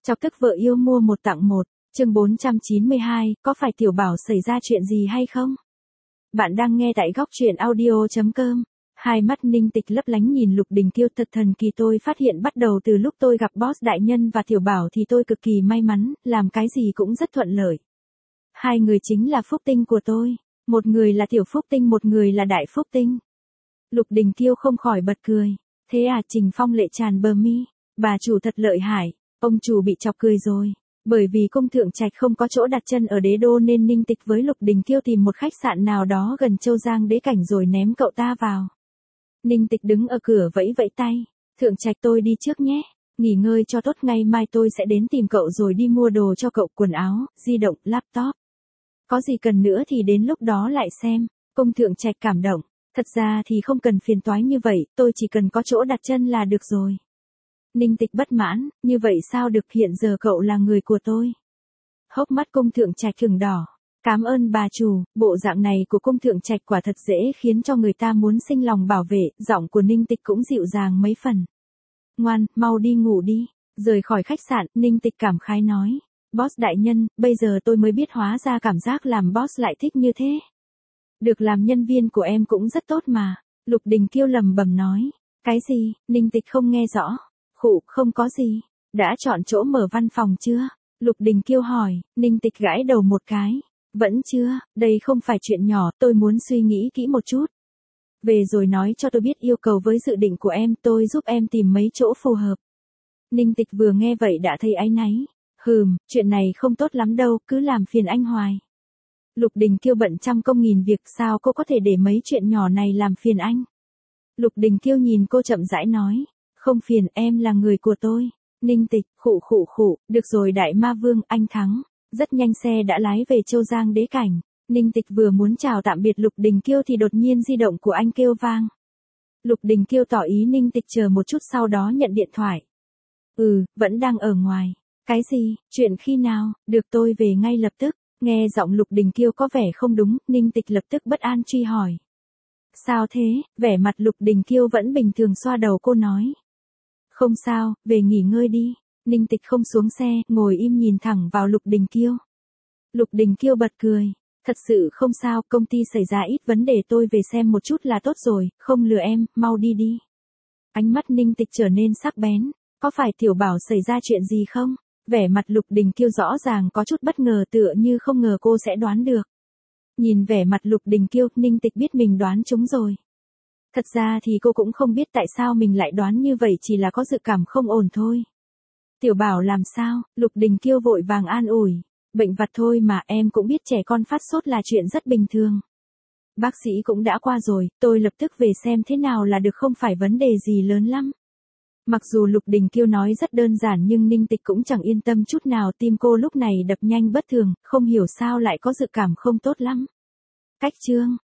Chọc tức vợ yêu mua một tặng một, chương 492, có phải Tiểu Bảo xảy ra chuyện gì hay không? Bạn đang nghe tại góc truyện audio.com. Hai mắt Ninh Tịch lấp lánh nhìn Lục Đình Kiêu thật thần kỳ, tôi phát hiện bắt đầu từ lúc tôi gặp boss đại nhân và Tiểu Bảo thì tôi cực kỳ may mắn, làm cái gì cũng rất thuận lợi. Hai người chính là phúc tinh của tôi, một người là tiểu phúc tinh, một người là đại phúc tinh. Lục Đình Kiêu không khỏi bật cười. Thế à? Trình Phong lệ tràn bờ mi. Bà chủ thật lợi hại. Ông chủ bị chọc cười rồi. Bởi vì cung thượng trạch không có chỗ đặt chân ở đế đô nên Ninh Tịch với Lục Đình Kiêu tìm một khách sạn nào đó gần Châu Giang đế cảnh rồi ném cậu ta vào. Ninh Tịch đứng ở cửa vẫy vẫy tay. Thượng trạch, tôi đi trước nhé. Nghỉ ngơi cho tốt, ngày mai tôi sẽ đến tìm cậu rồi đi mua đồ cho cậu, quần áo, di động, laptop. Có gì cần nữa thì đến lúc đó lại xem. Cung thượng trạch cảm động. Thật ra thì không cần phiền toái như vậy, tôi chỉ cần có chỗ đặt chân là được rồi. Ninh Tịch bất mãn, như vậy sao được, hiện giờ cậu là người của tôi. Hốc mắt cung thượng trạch ửng đỏ. Cảm ơn bà chủ, bộ dạng này của cung thượng trạch quả thật dễ khiến cho người ta muốn sinh lòng bảo vệ, giọng của Ninh Tịch cũng dịu dàng mấy phần. Ngoan, mau đi ngủ đi. Rời khỏi khách sạn, Ninh Tịch cảm khái nói. Boss đại nhân, bây giờ tôi mới biết hóa ra cảm giác làm boss lại thích như thế. Được làm nhân viên của em cũng rất tốt mà. Lục Đình Kiêu lẩm bẩm nói. Cái gì? Ninh Tịch không nghe rõ. Khụ, không có gì. Đã chọn chỗ mở văn phòng chưa? Lục Đình Kiêu hỏi. Ninh Tịch gãi đầu một cái. Vẫn chưa, đây không phải chuyện nhỏ, tôi muốn suy nghĩ kỹ một chút. Về rồi nói cho tôi biết yêu cầu với dự định của em, tôi giúp em tìm mấy chỗ phù hợp. Ninh Tịch vừa nghe vậy đã thấy áy náy. Chuyện này không tốt lắm đâu, cứ làm phiền anh hoài. Lục Đình Kiêu bận trăm công nghìn việc, sao cô có thể để mấy chuyện nhỏ này làm phiền anh? Lục Đình Kiêu nhìn cô chậm rãi nói. Không phiền, em là người của tôi. Ninh Tịch, khụ, được rồi đại ma vương, anh thắng. Rất nhanh xe đã lái về Châu Giang đế cảnh. Ninh Tịch vừa muốn chào tạm biệt Lục Đình Kiêu thì đột nhiên di động của anh kêu vang. Lục Đình Kiêu tỏ ý Ninh Tịch chờ một chút, sau đó nhận điện thoại. Vẫn đang ở ngoài. Cái gì? Chuyện khi nào? Được, tôi về ngay lập tức. Nghe giọng Lục Đình Kiêu có vẻ không đúng, Ninh Tịch lập tức bất an truy hỏi. Sao thế? Vẻ mặt Lục Đình Kiêu vẫn bình thường, xoa đầu cô nói. Không sao, về nghỉ ngơi đi. Ninh Tịch không xuống xe, ngồi im nhìn thẳng vào Lục Đình Kiêu. Lục Đình Kiêu bật cười. Thật sự không sao, công ty xảy ra ít vấn đề, tôi về xem một chút là tốt rồi, không lừa em, mau đi đi. Ánh mắt Ninh Tịch trở nên sắc bén. Có phải Tiểu Bảo xảy ra chuyện gì không? Vẻ mặt Lục Đình Kiêu rõ ràng có chút bất ngờ, tựa như không ngờ cô sẽ đoán được. Nhìn vẻ mặt Lục Đình Kiêu, Ninh Tịch biết mình đoán trúng rồi. Thật ra thì cô cũng không biết tại sao mình lại đoán như vậy, chỉ là có dự cảm không ổn thôi. Tiểu Bảo làm sao? Lục Đình Kiêu vội vàng an ủi. Bệnh vặt thôi mà, em cũng biết trẻ con phát sốt là chuyện rất bình thường. Bác sĩ cũng đã qua rồi, tôi lập tức về xem thế nào là được, không phải vấn đề gì lớn lắm. Mặc dù Lục Đình Kiêu nói rất đơn giản nhưng Ninh Tịch cũng chẳng yên tâm chút nào, tim cô lúc này đập nhanh bất thường, không hiểu sao lại có dự cảm không tốt lắm. Cách chương